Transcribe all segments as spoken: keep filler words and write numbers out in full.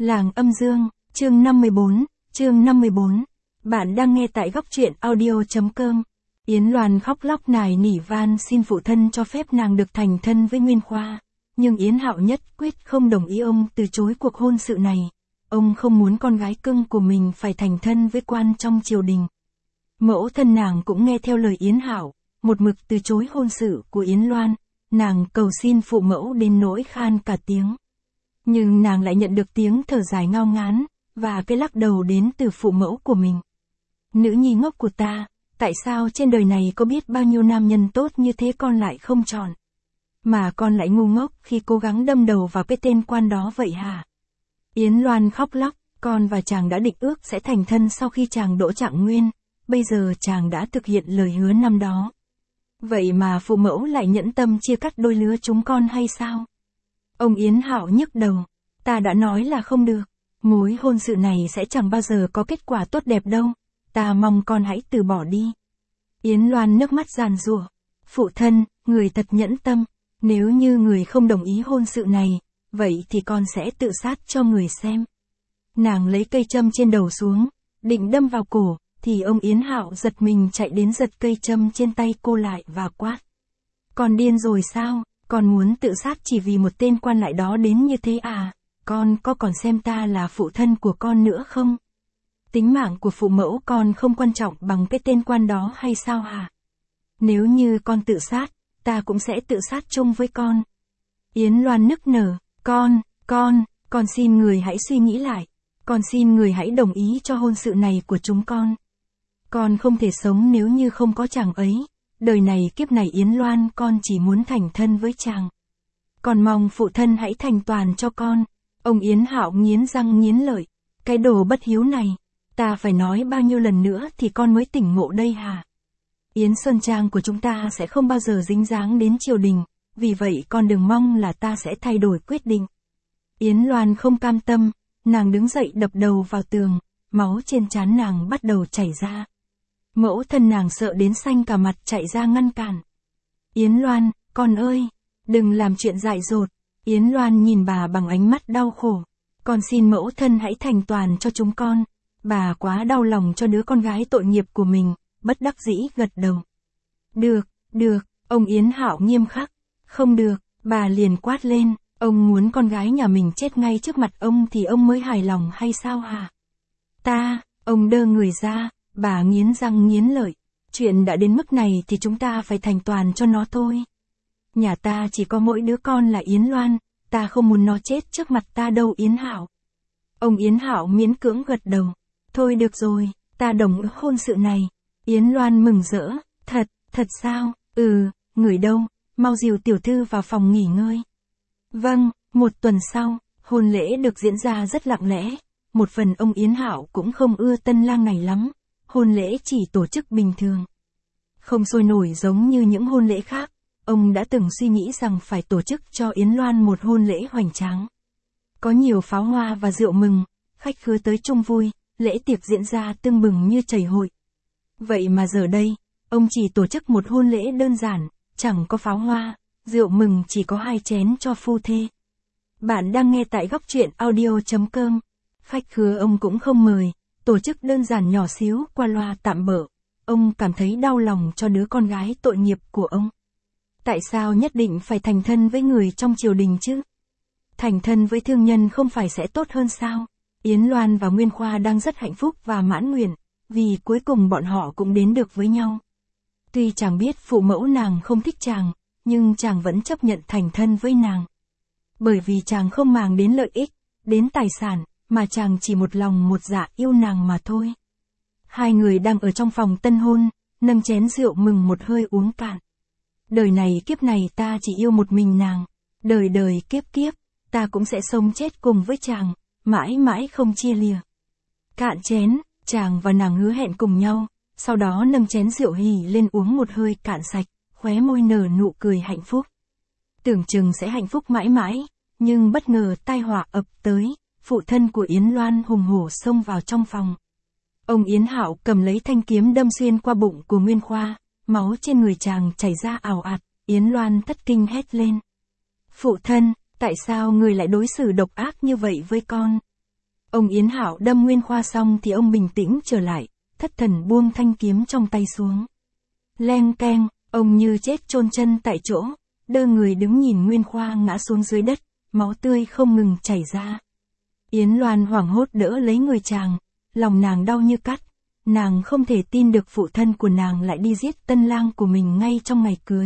Làng Âm Dương, chương năm mươi bốn, chương năm mươi bốn. Bạn đang nghe tại góc truyện audio.com. Yến Loan khóc lóc nài nỉ van xin phụ thân cho phép nàng được thành thân với Nguyên Khoa. Nhưng Yến Hạo nhất quyết không đồng ý, ông từ chối cuộc hôn sự này. Ông không muốn con gái cưng của mình phải thành thân với quan trong triều đình. Mẫu thân nàng cũng nghe theo lời Yến Hạo, một mực từ chối hôn sự của Yến Loan. Nàng cầu xin phụ mẫu đến nỗi khan cả tiếng. Nhưng nàng lại nhận được tiếng thở dài ngao ngán, và cái lắc đầu đến từ phụ mẫu của mình. Nữ nhi ngốc của ta, tại sao trên đời này có biết bao nhiêu nam nhân tốt như thế con lại không chọn? Mà con lại ngu ngốc khi cố gắng đâm đầu vào cái tên quan đó vậy hả? Yến Loan khóc lóc, con và chàng đã định ước sẽ thành thân sau khi chàng đỗ trạng nguyên, bây giờ chàng đã thực hiện lời hứa năm đó. Vậy mà phụ mẫu lại nhẫn tâm chia cắt đôi lứa chúng con hay sao? Ông Yến Hạo nhức đầu, ta đã nói là không được, mối hôn sự này sẽ chẳng bao giờ có kết quả tốt đẹp đâu, ta mong con hãy từ bỏ đi. Yến Loan nước mắt giàn giụa, phụ thân, người thật nhẫn tâm, nếu như người không đồng ý hôn sự này, vậy thì con sẽ tự sát cho người xem. Nàng lấy cây châm trên đầu xuống, định đâm vào cổ, thì ông Yến Hạo giật mình chạy đến giật cây châm trên tay cô lại và quát. Con điên rồi sao? Con muốn tự sát chỉ vì một tên quan lại đó đến như thế à? Con có còn xem ta là phụ thân của con nữa không? Tính mạng của phụ mẫu con không quan trọng bằng cái tên quan đó hay sao hả? Nếu như con tự sát, ta cũng sẽ tự sát chung với con. Yến Loan nức nở, con, con, con xin người hãy suy nghĩ lại. Con xin người hãy đồng ý cho hôn sự này của chúng con. Con không thể sống nếu như không có chàng ấy. Đời này kiếp này Yến Loan con chỉ muốn thành thân với chàng. Con mong phụ thân hãy thành toàn cho con. Ông Yến Hạo nghiến răng nghiến lợi. Cái đồ bất hiếu này, ta phải nói bao nhiêu lần nữa thì con mới tỉnh ngộ đây hả? Yến Xuân Trang của chúng ta sẽ không bao giờ dính dáng đến triều đình, vì vậy con đừng mong là ta sẽ thay đổi quyết định. Yến Loan không cam tâm, nàng đứng dậy đập đầu vào tường, máu trên trán nàng bắt đầu chảy ra. Mẫu thân nàng sợ đến xanh cả mặt chạy ra ngăn cản. Yến Loan, con ơi, đừng làm chuyện dại dột. Yến Loan nhìn bà bằng ánh mắt đau khổ. Con xin mẫu thân hãy thành toàn cho chúng con. Bà quá đau lòng cho đứa con gái tội nghiệp của mình, bất đắc dĩ gật đầu. Được, được, ông Yến Hạo nghiêm khắc. Không được, bà liền quát lên, ông muốn con gái nhà mình chết ngay trước mặt ông thì ông mới hài lòng hay sao hả? Ta, ông đơ người ra. Bà nghiến răng nghiến lợi, chuyện đã đến mức này thì chúng ta phải thành toàn cho nó thôi. Nhà ta chỉ có mỗi đứa con là Yến Loan, ta không muốn nó chết trước mặt ta đâu Yến Hạo. Ông Yến Hạo miễn cưỡng gật đầu, thôi được rồi, ta đồng ý hôn sự này. Yến Loan mừng rỡ, thật, thật sao, ừ, người đâu, mau dìu tiểu thư vào phòng nghỉ ngơi. Vâng, một tuần sau, hôn lễ được diễn ra rất lặng lẽ, một phần ông Yến Hạo cũng không ưa tân lang này lắm. Hôn lễ chỉ tổ chức bình thường. Không sôi nổi giống như những hôn lễ khác, ông đã từng suy nghĩ rằng phải tổ chức cho Yến Loan một hôn lễ hoành tráng. Có nhiều pháo hoa và rượu mừng, khách khứa tới chung vui, lễ tiệc diễn ra tưng bừng như chảy hội. Vậy mà giờ đây, ông chỉ tổ chức một hôn lễ đơn giản, chẳng có pháo hoa, rượu mừng chỉ có hai chén cho phu thê. Bạn đang nghe tại góc truyện audio.com. Khách khứa ông cũng không mời. Tổ chức đơn giản nhỏ xíu qua loa tạm bợ, ông cảm thấy đau lòng cho đứa con gái tội nghiệp của ông. Tại sao nhất định phải thành thân với người trong triều đình chứ? Thành thân với thương nhân không phải sẽ tốt hơn sao? Yến Loan và Nguyên Khoa đang rất hạnh phúc và mãn nguyện, vì cuối cùng bọn họ cũng đến được với nhau. Tuy chàng biết phụ mẫu nàng không thích chàng, nhưng chàng vẫn chấp nhận thành thân với nàng. Bởi vì chàng không màng đến lợi ích, đến tài sản, mà chàng chỉ một lòng một dạ yêu nàng mà thôi. Hai người đang ở trong phòng tân hôn, nâng chén rượu mừng một hơi uống cạn. Đời này kiếp này ta chỉ yêu một mình nàng, đời đời kiếp kiếp, ta cũng sẽ sống chết cùng với chàng, mãi mãi không chia lìa. Cạn chén, chàng và nàng hứa hẹn cùng nhau, sau đó nâng chén rượu hỉ lên uống một hơi cạn sạch, khóe môi nở nụ cười hạnh phúc. Tưởng chừng sẽ hạnh phúc mãi mãi, nhưng bất ngờ tai họa ập tới. Phụ thân của Yến Loan hùng hổ xông vào trong phòng. Ông Yến Hạo cầm lấy thanh kiếm đâm xuyên qua bụng của Nguyên Khoa, máu trên người chàng chảy ra ào ạt, Yến Loan thất kinh hét lên. Phụ thân, tại sao người lại đối xử độc ác như vậy với con? Ông Yến Hạo đâm Nguyên Khoa xong thì ông bình tĩnh trở lại, thất thần buông thanh kiếm trong tay xuống. Leng keng, ông như chết chôn chân tại chỗ, đơ người đứng nhìn Nguyên Khoa ngã xuống dưới đất, máu tươi không ngừng chảy ra. Yến Loan hoảng hốt đỡ lấy người chàng, lòng nàng đau như cắt, nàng không thể tin được phụ thân của nàng lại đi giết tân lang của mình ngay trong ngày cưới.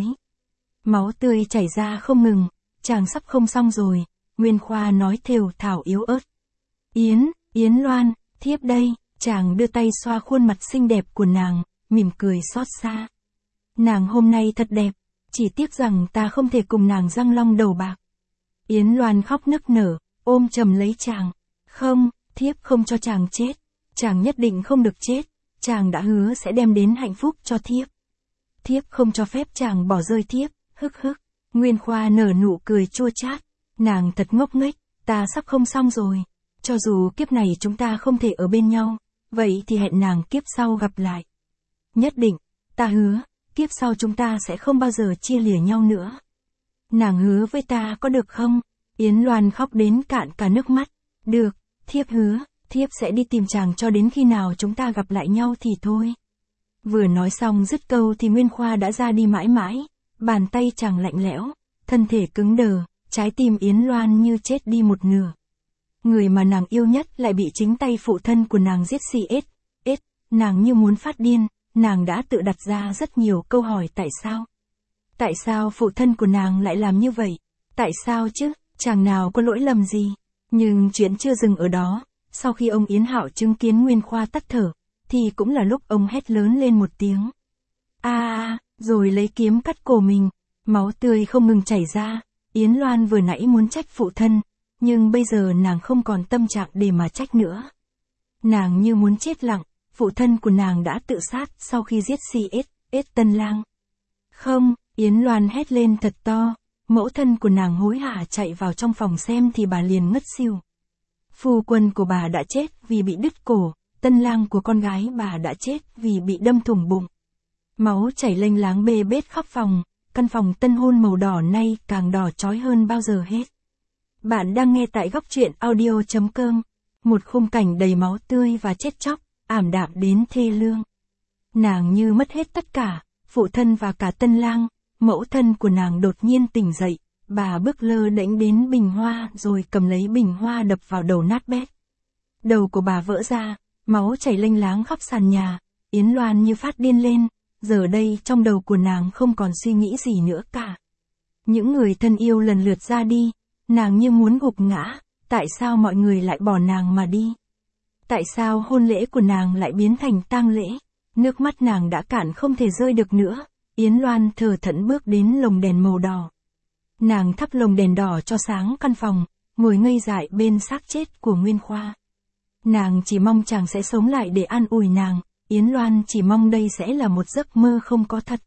Máu tươi chảy ra không ngừng, chàng sắp không xong rồi, Nguyên Khoa nói thều thào yếu ớt. Yến, Yến Loan, thiếp đây, chàng đưa tay xoa khuôn mặt xinh đẹp của nàng, mỉm cười xót xa. Nàng hôm nay thật đẹp, chỉ tiếc rằng ta không thể cùng nàng răng long đầu bạc. Yến Loan khóc nức nở, ôm chầm lấy chàng. Không, thiếp không cho chàng chết, chàng nhất định không được chết, chàng đã hứa sẽ đem đến hạnh phúc cho thiếp. Thiếp không cho phép chàng bỏ rơi thiếp, hức hức. Nguyên Khoa nở nụ cười chua chát, nàng thật ngốc nghếch, ta sắp không xong rồi. Cho dù kiếp này chúng ta không thể ở bên nhau, vậy thì hẹn nàng kiếp sau gặp lại. Nhất định, ta hứa, kiếp sau chúng ta sẽ không bao giờ chia lìa nhau nữa. Nàng hứa với ta có được không? Yến Loan khóc đến cạn cả nước mắt. Được, thiếp hứa, thiếp sẽ đi tìm chàng cho đến khi nào chúng ta gặp lại nhau thì thôi. Vừa nói xong dứt câu thì Nguyên Khoa đã ra đi mãi mãi, bàn tay chàng lạnh lẽo, thân thể cứng đờ, trái tim Yến Loan như chết đi một nửa. Người mà nàng yêu nhất lại bị chính tay phụ thân của nàng giết xì ết, ết, nàng như muốn phát điên, nàng đã tự đặt ra rất nhiều câu hỏi tại sao. Tại sao phụ thân của nàng lại làm như vậy? Tại sao chứ, chàng nào có lỗi lầm gì? Nhưng chuyện chưa dừng ở đó, sau khi ông Yến Hạo chứng kiến Nguyên Khoa tắt thở, thì cũng là lúc ông hét lớn lên một tiếng. A a, rồi lấy kiếm cắt cổ mình, máu tươi không ngừng chảy ra. Yến Loan vừa nãy muốn trách phụ thân, nhưng bây giờ nàng không còn tâm trạng để mà trách nữa. Nàng như muốn chết lặng, phụ thân của nàng đã tự sát sau khi giết xì ết, ết tân lang. Không, Yến Loan hét lên thật to, mẫu thân của nàng hối hả chạy vào trong phòng xem thì bà liền ngất xỉu. Phu quân của bà đã chết vì bị đứt cổ, tân lang của con gái bà đã chết vì bị đâm thủng bụng. Máu chảy lênh láng bê bết khắp phòng, căn phòng tân hôn màu đỏ nay càng đỏ chói hơn bao giờ hết. Bạn đang nghe tại góc truyện audio chấm com, một khung cảnh đầy máu tươi và chết chóc, ảm đạm đến thê lương. Nàng như mất hết tất cả, phụ thân và cả tân lang, mẫu thân của nàng đột nhiên tỉnh dậy, bà bước lơ đễnh đến bình hoa rồi cầm lấy bình hoa đập vào đầu nát bét. Đầu của bà vỡ ra, máu chảy lênh láng khắp sàn nhà, Yến Loan như phát điên lên, giờ đây trong đầu của nàng không còn suy nghĩ gì nữa cả. Những người thân yêu lần lượt ra đi, nàng như muốn gục ngã, tại sao mọi người lại bỏ nàng mà đi? Tại sao hôn lễ của nàng lại biến thành tang lễ? Nước mắt nàng đã cạn không thể rơi được nữa, Yến Loan thờ thẫn bước đến lồng đèn màu đỏ. Nàng thắp lồng đèn đỏ cho sáng căn phòng, ngồi ngây dại bên xác chết của Nguyên Khoa. Nàng chỉ mong chàng sẽ sống lại để an ủi nàng, Yến Loan chỉ mong đây sẽ là một giấc mơ không có thật.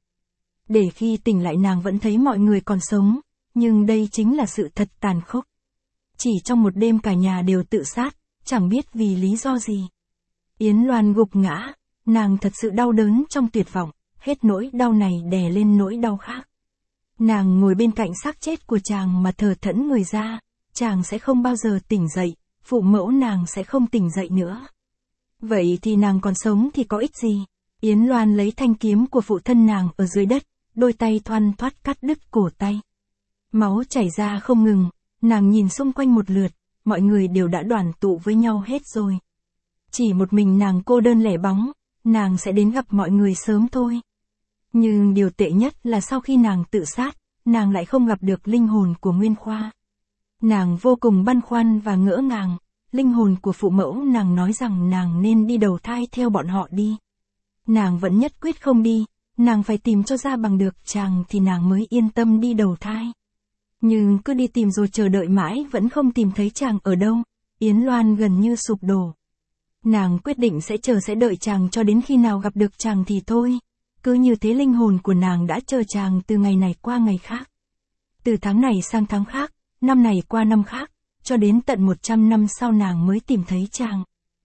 Để khi tỉnh lại nàng vẫn thấy mọi người còn sống, nhưng đây chính là sự thật tàn khốc. Chỉ trong một đêm cả nhà đều tự sát, chẳng biết vì lý do gì. Yến Loan gục ngã, nàng thật sự đau đớn trong tuyệt vọng, hết nỗi đau này đè lên nỗi đau khác. Nàng ngồi bên cạnh xác chết của chàng mà thờ thẫn người ra, chàng sẽ không bao giờ tỉnh dậy, phụ mẫu nàng sẽ không tỉnh dậy nữa. Vậy thì nàng còn sống thì có ích gì? Yến Loan lấy thanh kiếm của phụ thân nàng ở dưới đất, đôi tay thoăn thoắt cắt đứt cổ tay. Máu chảy ra không ngừng, nàng nhìn xung quanh một lượt, mọi người đều đã đoàn tụ với nhau hết rồi. Chỉ một mình nàng cô đơn lẻ bóng, nàng sẽ đến gặp mọi người sớm thôi. Nhưng điều tệ nhất là sau khi nàng tự sát, nàng lại không gặp được linh hồn của Nguyên Khoa. Nàng vô cùng băn khoăn và ngỡ ngàng, linh hồn của phụ mẫu nàng nói rằng nàng nên đi đầu thai theo bọn họ đi. Nàng vẫn nhất quyết không đi, nàng phải tìm cho ra bằng được chàng thì nàng mới yên tâm đi đầu thai. Nhưng cứ đi tìm rồi chờ đợi mãi vẫn không tìm thấy chàng ở đâu, Yến Loan gần như sụp đổ. Nàng quyết định sẽ chờ sẽ đợi chàng cho đến khi nào gặp được chàng thì thôi. Cứ như thế linh hồn của nàng đã chờ chàng từ ngày này qua ngày khác. Từ tháng này sang tháng khác, năm này qua năm khác, cho đến tận một trăm năm sau nàng mới tìm thấy chàng.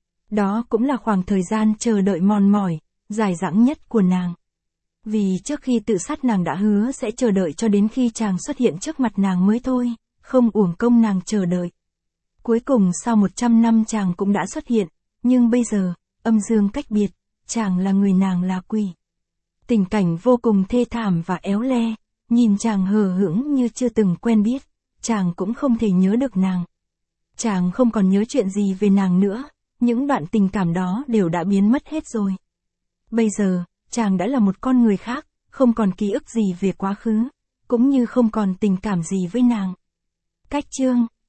Đó cũng là khoảng thời gian chờ đợi mòn mỏi, dài dẳng nhất của nàng. Vì trước khi tự sát nàng đã hứa sẽ chờ đợi cho đến khi chàng xuất hiện trước mặt nàng mới thôi, không uổng công nàng chờ đợi. Cuối cùng sau một trăm năm chàng cũng đã xuất hiện, nhưng bây giờ, âm dương cách biệt, chàng là người nàng là quỷ. Tình cảnh vô cùng thê thảm và éo le, nhìn chàng hờ hững như chưa từng quen biết, chàng cũng không thể nhớ được nàng. Chàng không còn nhớ chuyện gì về nàng nữa, những đoạn tình cảm đó đều đã biến mất hết rồi. Bây giờ, chàng đã là một con người khác, không còn ký ức gì về quá khứ, cũng như không còn tình cảm gì với nàng. Cách chương